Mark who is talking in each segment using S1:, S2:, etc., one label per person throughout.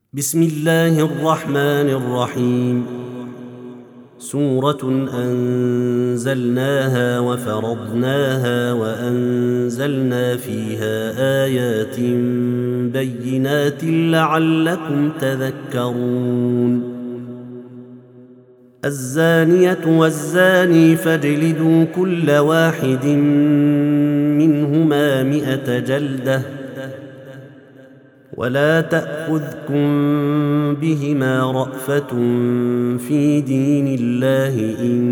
S1: بسم الله الرحمن الرحيم. سورة أنزلناها وفرضناها وأنزلنا فيها آيات بينات لعلكم تذكرون. الزانية والزاني فاجلدوا كل واحد منهما 100 جلدة ولا تأخذكم بهما رأفة في دين الله إن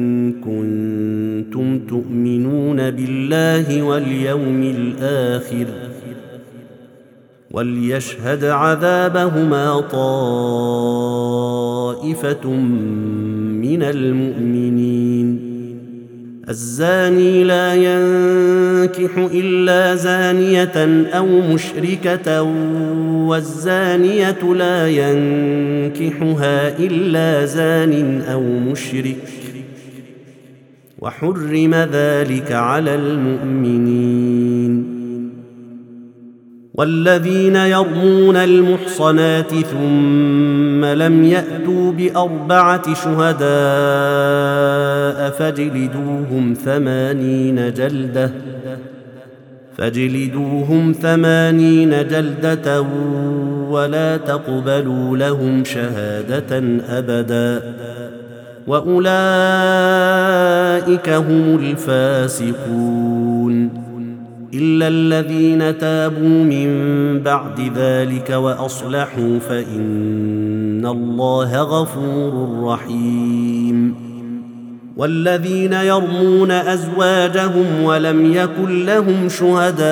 S1: كنتم تؤمنون بالله واليوم الآخر وليشهد عذابهما طائفة من المؤمنين. الزاني لا ينكح إلا زانية أو مشركة والزانية لا ينكحها إلا زان أو مشرك وحرم ذلك على المؤمنين. والذين يرمون المحصنات ثم لم يأتوا ب4 شهداء فاجلدوهم 80 جلدة ولا تقبلوا لهم شهادة أبدا وأولئك هم الفاسقون إلا الذين تابوا من بعد ذلك وأصلحوا فإن الله غفور رحيم. والذين يرمون أزواجهم ولم يكن لهم شهداء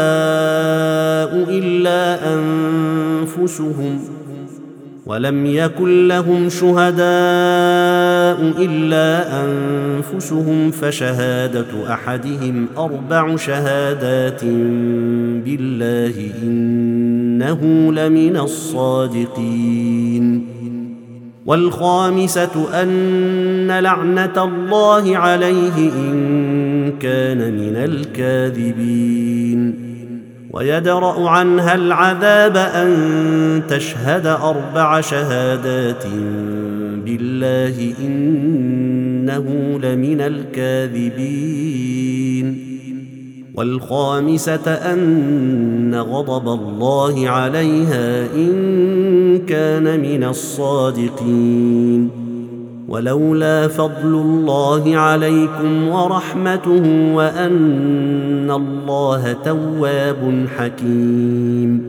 S1: إلا أنفسهم فشهادة أحدهم 4 شهادات بالله إنه لمن الصادقين. والخامسة أن لعنة الله عليه إن كان من الكاذبين ويدرأ عنها العذاب أن تشهد 4 شهادات بالله إنه لمن الكاذبين. والخامسة أن غضب الله عليها إن كان من الصادقين. ولولا فضل الله عليكم ورحمته وأن الله تواب حكيم.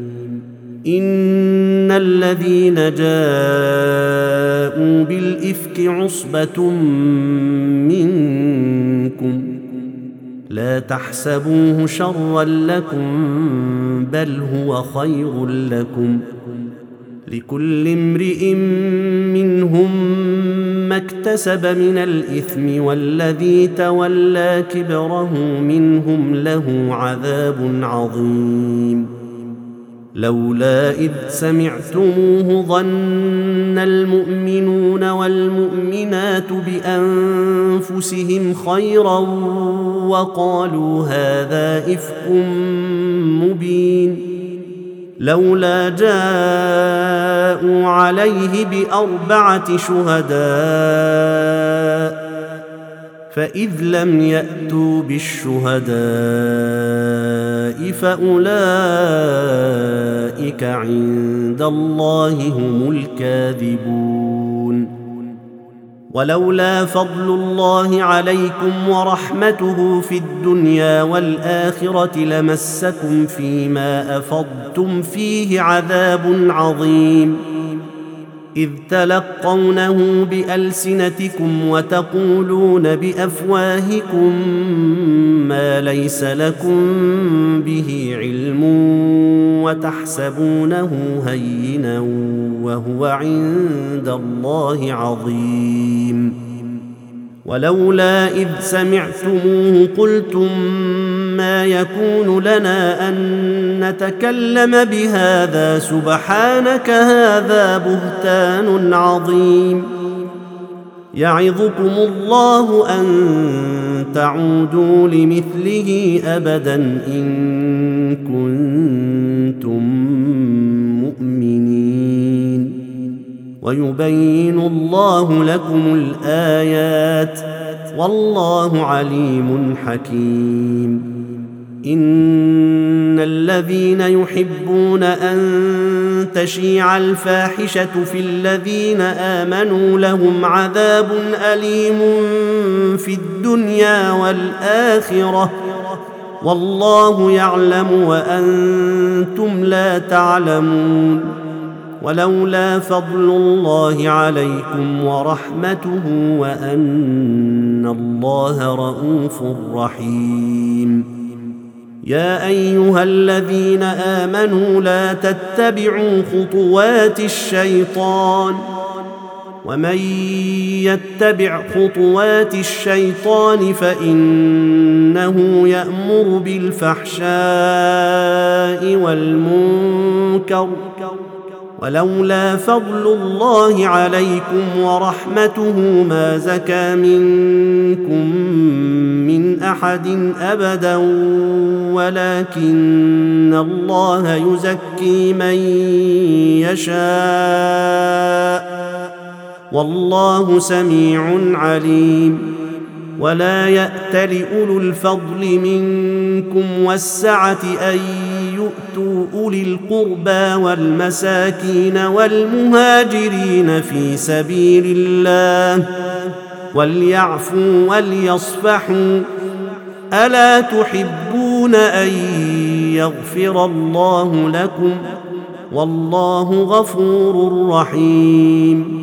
S1: إن الذين جاءوا بالإفك عصبة منكم لا تحسبوه شرا لكم بل هو خير لكم لكل امرئ منهم ما اكتسب من الإثم والذي تولى كبره منهم له عذاب عظيم. لولا إذ سمعتموه ظن المؤمنون والمؤمنات بأنفسهم خيرا وقالوا هذا إفك مبين. لولا جاءوا عليه ب4 شهداء فإذ لم يأتوا بالشهداء فأولئك عند الله هم الكاذبون. ولولا فضل الله عليكم ورحمته في الدنيا والآخرة لمسكم فيما أفضتم فيه عذاب عظيم إذ تلقونه بألسنتكم وتقولون بأفواهكم ما ليس لكم به علم وتحسبونه هينا وهو عند الله عظيم. ولولا إذ سمعتموه قلتم ما يكون لنا أن نتكلم بهذا سبحانك هذا بهتان عظيم. يعظكم الله أن تعودوا لمثله أبدا إن كنتم مؤمنين. ويبين الله لكم الآيات والله عليم حكيم. إن الذين يحبون أن تشيع الفاحشة في الذين آمنوا لهم عذاب أليم في الدنيا والآخرة والله يعلم وأنتم لا تعلمون. ولولا فضل الله عليكم ورحمته وأن الله رءوف رحيم. يا أيها الذين آمنوا لا تتبعوا خطوات الشيطان ومن يتبع خطوات الشيطان فإنه يأمر بالفحشاء والمنكر ولولا فضل الله عليكم ورحمته ما زكى منكم من أحد أبدا ولكن الله يزكي من يشاء والله سميع عليم. ولا يأتل أولو الفضل منكم والسعة أن يؤتوا أولي القربى والمساكين والمهاجرين في سبيل الله وليعفوا وليصفحوا ألا تحبون أن يغفر الله لكم والله غفور رحيم.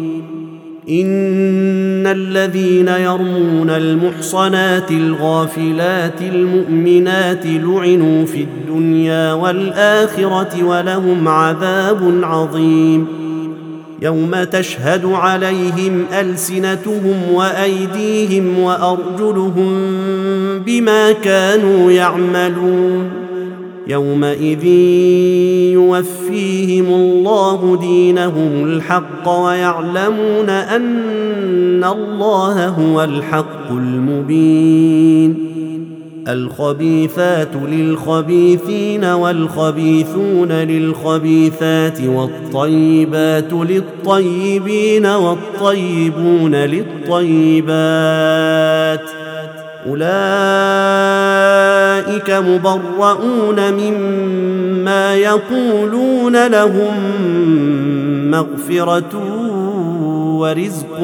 S1: إن الذين يرمون المحصنات الغافلات المؤمنات لعنوا في الدنيا والآخرة ولهم عذاب عظيم. يوم تشهد عليهم ألسنتهم وأيديهم وأرجلهم بما كانوا يعملون يومئذ يوفيهم الله دينهم الحق ويعلمون أن الله هو الحق المبين. الخبيثات للخبيثين والخبيثون للخبيثات والطيبات للطيبين والطيبون للطيبات أولئك مبرؤون مما يقولون لهم مغفرة ورزق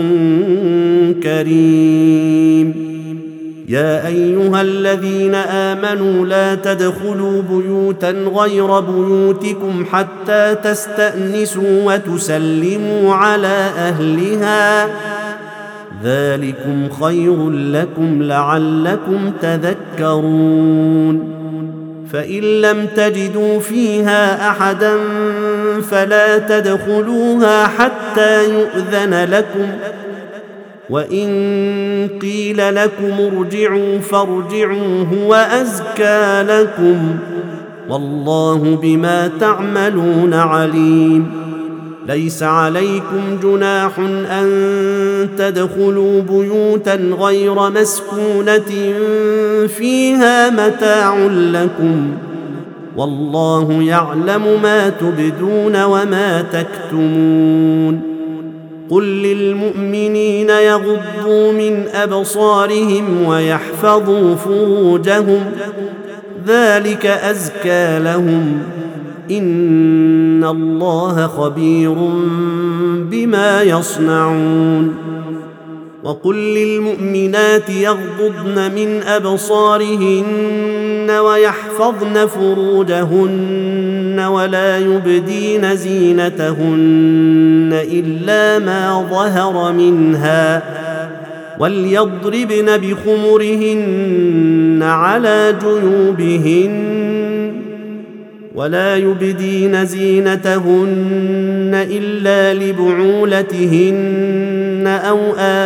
S1: كريم. يا أيها الذين آمنوا لا تدخلوا بيوتا غير بيوتكم حتى تستأنسوا وتسلموا على أهلها ذلكم خير لكم لعلكم تذكرون. فإن لم تجدوا فيها أحدا فلا تدخلوها حتى يؤذن لكم وإن قيل لكم ارجعوا فارجعوا هو أزكى لكم والله بما تعملون عليم. ليس عليكم جناح أن تدخلوا بيوتا غير مسكونة فيها متاع لكم والله يعلم ما تبدون وما تكتمون. قل للمؤمنين يغضوا من أبصارهم ويحفظوا فروجهم ذلك أزكى لهم إن الله خبير بما يصنعون. وقل للمؤمنات يغضضن من أبصارهن ويحفظن فروجهن ولا يبدين زينتهن إلا ما ظهر منها وليضربن بخمرهن على جيوبهن ولا يبدين زينتهن إلا لبعولتهن أو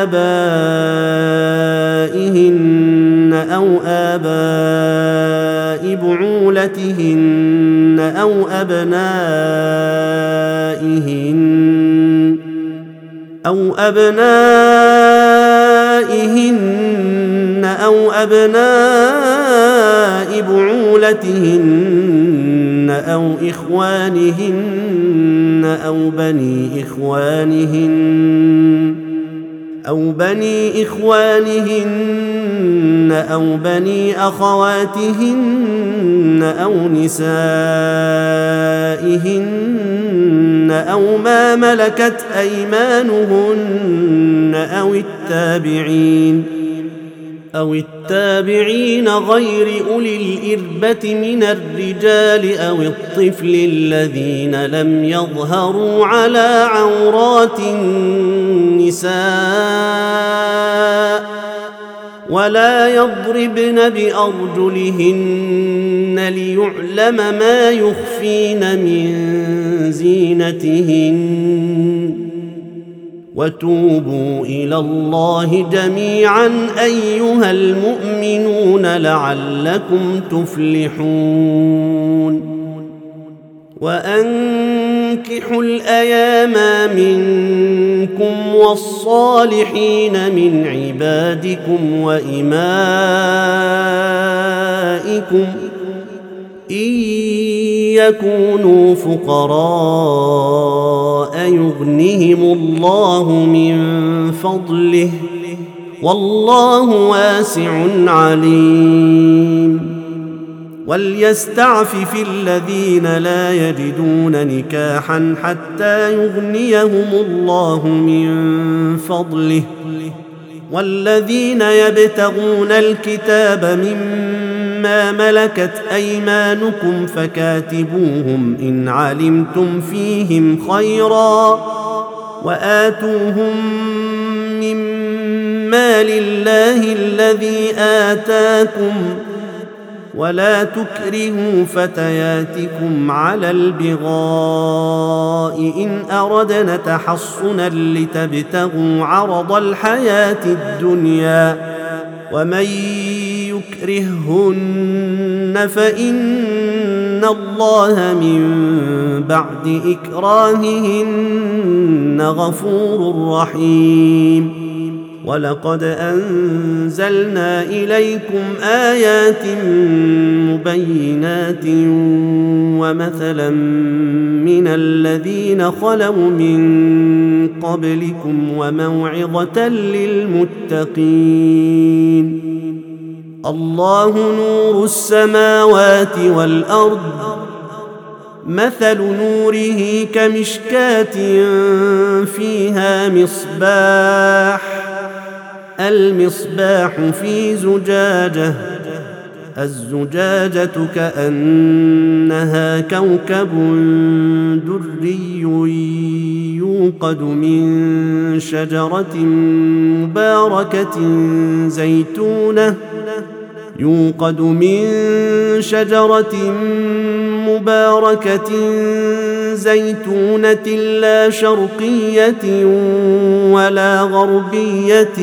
S1: آباء بعولتهن أو أبنائهن أو بعولتهن أو إخوانهن أو بني إخوانهن أو بني أخواتهن أو نسائهن أو ما ملكت أيمانهن أو التابعين غير أولي الإربة من الرجال أو الطفل الذين لم يظهروا على عورات النساء ولا يضربن بأرجلهن ليعلم ما يخفين من زينتهن وتوبوا إلى الله جميعا أيها المؤمنون لعلكم تفلحون وأنكحوا الأيام منكم والصالحين من عبادكم وإمائكم إن يكونوا فقراء يغنهم الله من فضله والله واسع عليم وليستعفف الذين لا يجدون نكاحا حتى يغنيهم الله من فضله والذين يبتغون الكتاب مما ملكت أيمانكم فكاتبوهم إن علمتم فيهم خيرا وآتوهم مما لله الذي آتاكم ولا تكرهوا فتياتكم على البغاء إن أردنا تحصنا لتبتغوا عرض الحياة الدنيا ومن يكرههن فإن الله من بعد إكراههن غفور رحيم ولقد أنزلنا إليكم آيات مبينات ومثلا من الذين خلوا من قبلكم وموعظة للمتقين الله نور السماوات والأرض مثل نوره كمشكاة فيها المصباح في زجاجة الزجاجة كأنها كوكب دري يوقد من شجرة مباركة زيتونة لا شرقية ولا غربية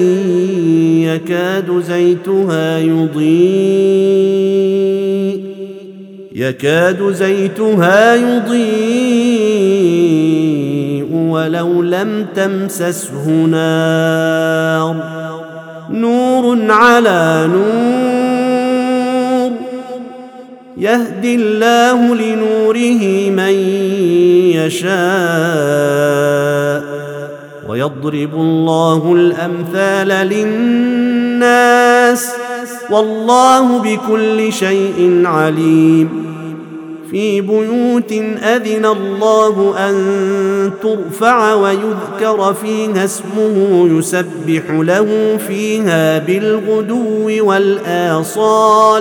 S1: يكاد زيتها يضيء ولو لم تمسسه نار نور على نور يهدي الله لنوره من يشاء ويضرب الله الأمثال للناس والله بكل شيء عليم في بيوت أذن الله أن ترفع ويذكر فيها اسمه يسبح له فيها بالغدو والآصال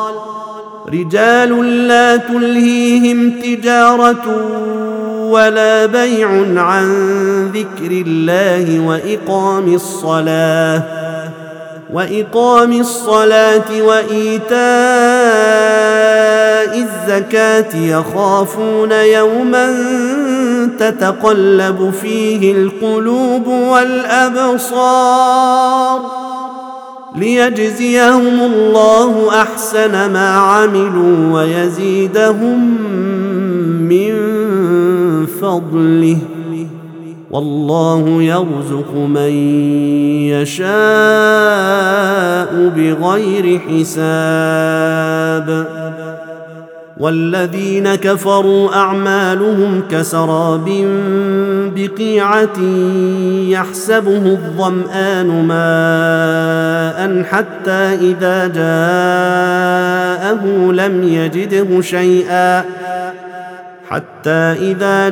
S1: رجال لا تلهيهم تجارة ولا بيع عن ذكر الله وإقام الصلاة وإيتاء الزكاة يخافون يوما تتقلب فيه القلوب والأبصار ليجزيهم الله أحسن ما عملوا ويزيدهم من فضله والله يرزق من يشاء بغير حساب والذين كفروا أعمالهم كسراب بقيعة يحسبه الظمآن ماء حتى إذا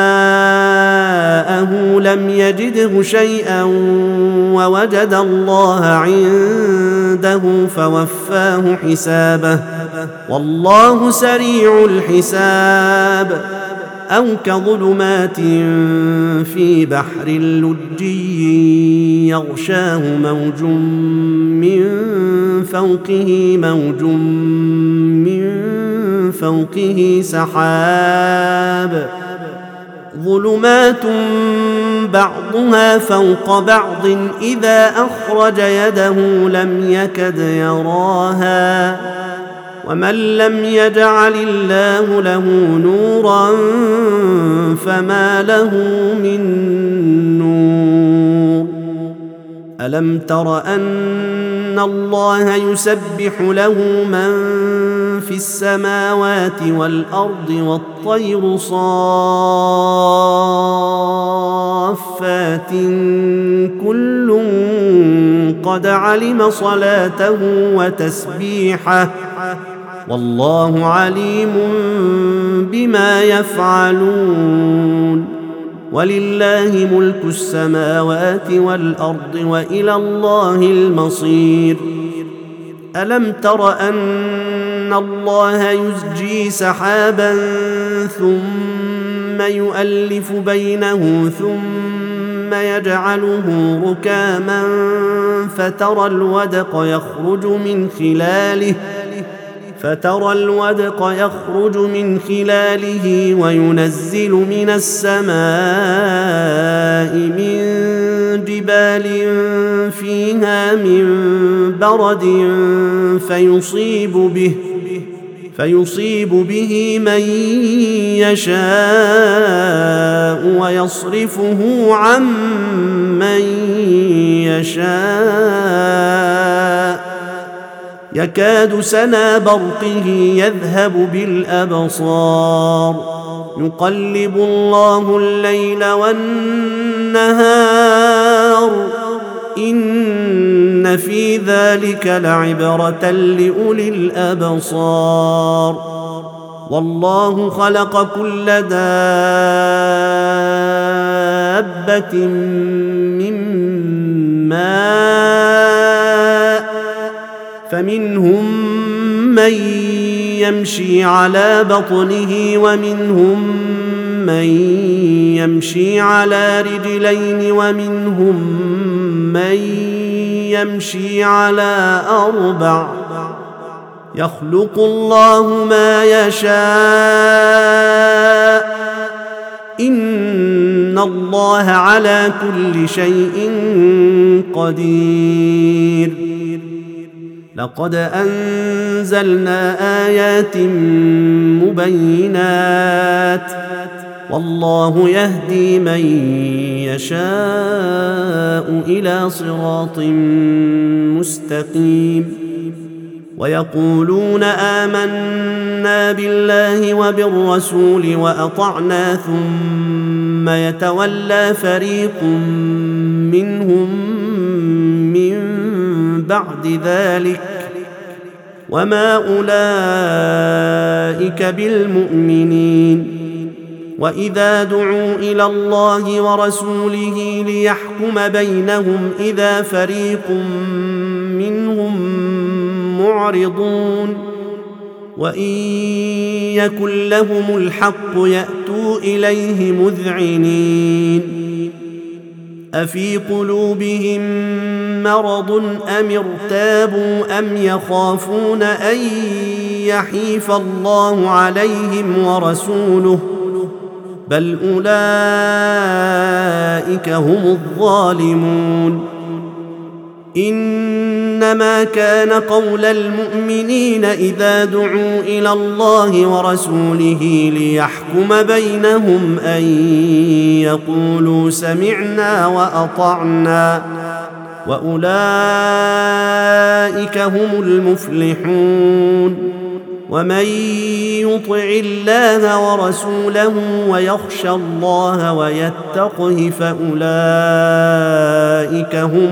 S1: جاءه لم يجده شيئا ووجد الله عنده فوفاه حسابه والله سريع الحساب أو كظلمات في بحر لجي يغشاه موج من فوقه سحاب ظلمات بعضها فوق بعض إذا أخرج يده لم يكد يراها ومن لم يجعل الله له نورا فما له من نور ألم تر أن الله يسبح له من في السماوات والأرض والطير صافات كل قد علم صلاته وتسبيحه والله عليم بما يفعلون ولله ملك السماوات والأرض وإلى الله المصير ألم تر أن الله يزجي سحابا ثم يؤلف بينه ثم يجعله ركاما فترى الودق يخرج من خلاله وينزل من السماء من جبال فيها من برد فيصيب به من يشاء ويصرفه عن من يشاء يكاد سنا برقه يذهب بالأبصار يقلب الله الليل والنهار إن في ذلك لعبرة لأولي الأبصار والله خلق كل دابة من ماء فمنهم من يمشي على بطنه ومنهم من يمشي على رجلين ومنهم من يمشي على أربع يخلق الله ما يشاء إن الله على كل شيء قدير لقد أنزلنا آيات مبينات والله يهدي من يشاء إلى صراط مستقيم ويقولون آمنا بالله وبالرسول وأطعنا ثم يتولى فريق منهم من بعد ذلك وما أولئك بالمؤمنين وإذا دعوا إلى الله ورسوله ليحكم بينهم إذا فريق منهم معرضون وإن يكن لهم الحق يأتوا إليه مذعنين أفي قلوبهم مرض أم ارتابوا أم يخافون أن يحيف الله عليهم ورسوله بل أولئك هم الظالمون إنما كان قول المؤمنين إذا دعوا إلى الله ورسوله ليحكم بينهم أن يقولوا سمعنا وأطعنا وأولئك هم المفلحون ومن يطع الله ورسوله ويخشى الله ويتقه فأولئك هم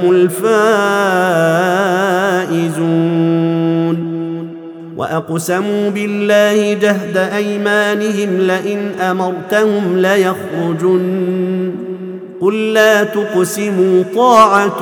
S1: الفائزون. وأقسموا بالله جهد أيمانهم لئن أمرتهم ليخرجن قل لا تقسموا طاعة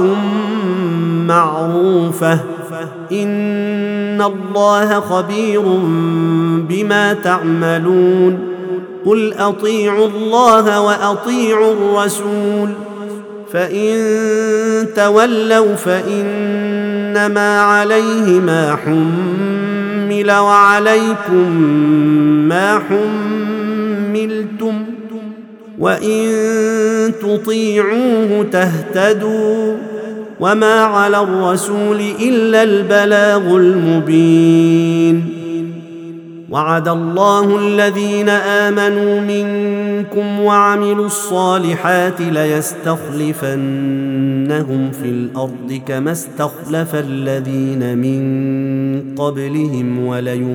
S1: معروفة إن الله خبير بما تعملون. قل أطيعوا الله وأطيعوا الرسول فإن تولوا فإنما عليه ما حمل وعليكم ما حملتم وإن تطيعوه تهتدوا وما على الرسول إلا البلاغ المبين. وعد الله الذين آمنوا منكم وعملوا الصالحات ليستخلفنهم في الأرض كما استخلف الذين من قبلهم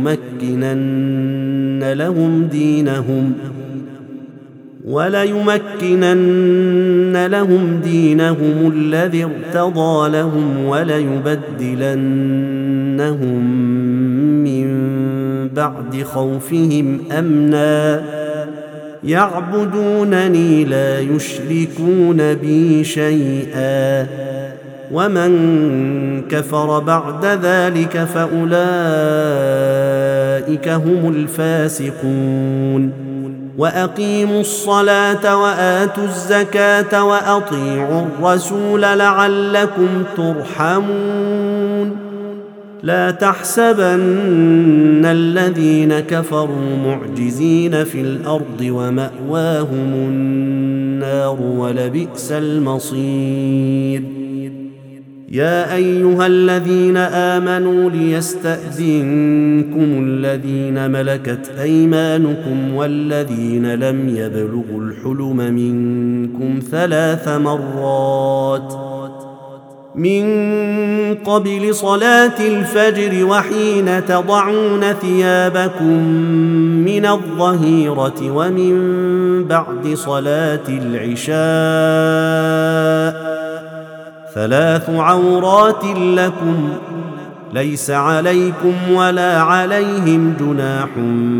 S1: وليمكنن لهم دينهم الذي ارتضى لهم وليبدلنهم من بعد خوفهم أمنا يعبدونني لا يشركون بي شيئا ومن كفر بعد ذلك فأولئك هم الفاسقون. وأقيموا الصلاة وآتوا الزكاة وأطيعوا الرسول لعلكم ترحمون. لا تحسبن الذين كفروا معجزين في الأرض ومأواهم النار ولبئس المصير. يا أيها الذين آمنوا ليستأذنكم الذين ملكت أيمانكم والذين لم يبلغوا الحلم منكم 3 مرات من قبل صلاة الفجر وحين تضعون ثيابكم من الظهيرة ومن بعد صلاة العشاء 3 عورات لكم ليس عليكم ولا عليهم جناح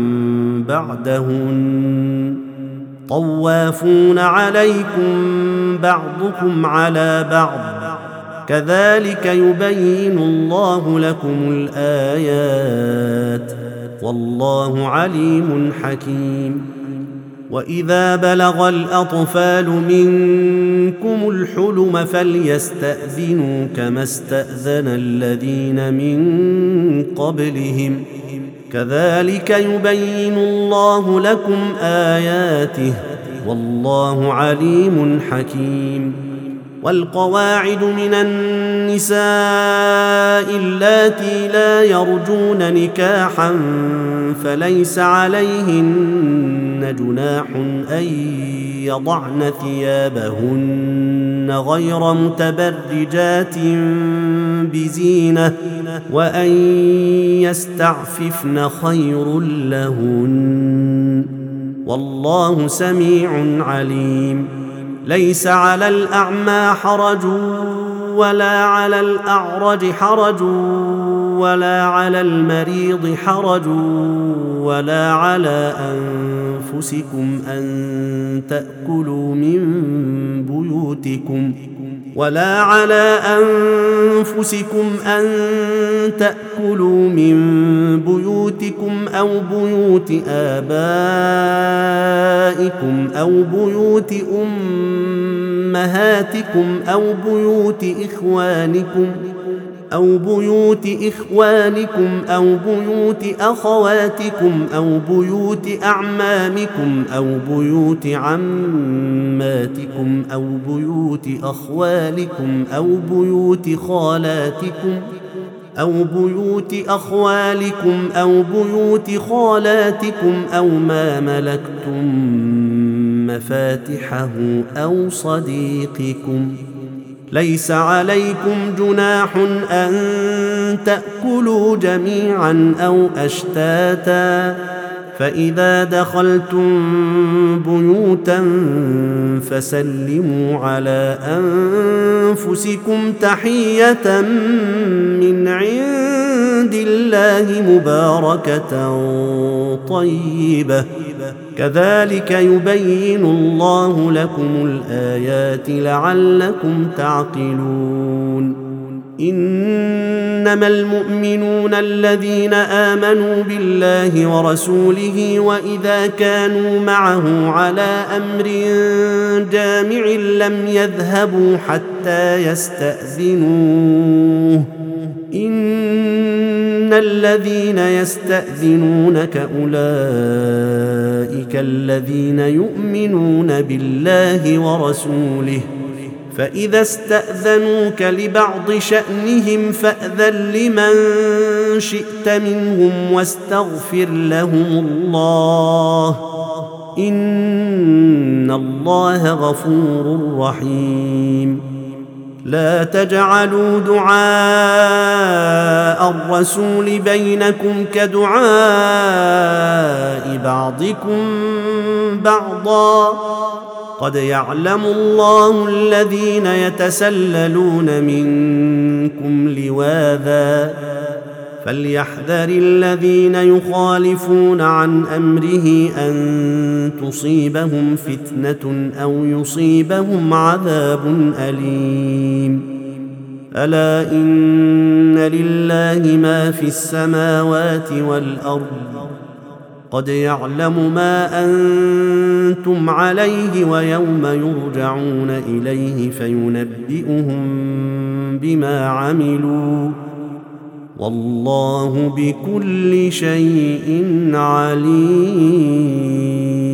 S1: بعدهن طوافون عليكم بعضكم على بعض كذلك يبين الله لكم الآيات والله عليم حكيم. وإذا بلغ الأطفال منكم الحلم فليستأذنوا كما استأذن الذين من قبلهم كذلك يبين الله لكم آياته والله عليم حكيم. والقواعد من النساء اللاتي لا يرجون نكاحا فليس عليهن جناح أن يضعن ثيابهن غير متبرجات بزينة وأن يستعففن خير لهن والله سميع عليم. ليس على الأعمى حرج ولا على الأعرج حرج ولا على المريض حرج ولا على أنفسكم أن تأكلوا من بيوتكم أو بيوت آبائكم أو بيوت أمهاتكم أو بيوت إخوانكم أو بيوت أخواتكم أو بيوت أعمامكم أو بيوت عماتكم أو بيوت أخوالكم أو بيوت خالاتكم أو ما ملكتم مفاتحه أو صديقكم ليس عليكم جناح أن تأكلوا جميعا أو أشتاتا فإذا دخلتم بيوتا فسلموا على أنفسكم تحية من عند الله مباركة طيبة كذلك يبين الله لكم الآيات لعلكم تعقلون إنما المؤمنون الذين آمنوا بالله ورسوله وإذا كانوا معه على أمر جامع لم يذهبوا حتى يستأذنوه إن الذين يستأذنونك أولئك الذين يؤمنون بالله ورسوله فإذا استأذنوك لبعض شأنهم فأذن لمن شئت منهم واستغفر لهم الله إن الله غفور رحيم لا تجعلوا دعاء الرسول بينكم كدعاء بعضكم بعضا قد يعلم الله الذين يتسللون منكم لواذا فليحذر الذين يخالفون عن أمره أن تصيبهم فتنة أو يصيبهم عذاب أليم ألا إن لله ما في السماوات والأرض قد يعلم ما أنتم عليه ويوم يرجعون إليه فينبئهم بما عملوا والله بكل شيء عليم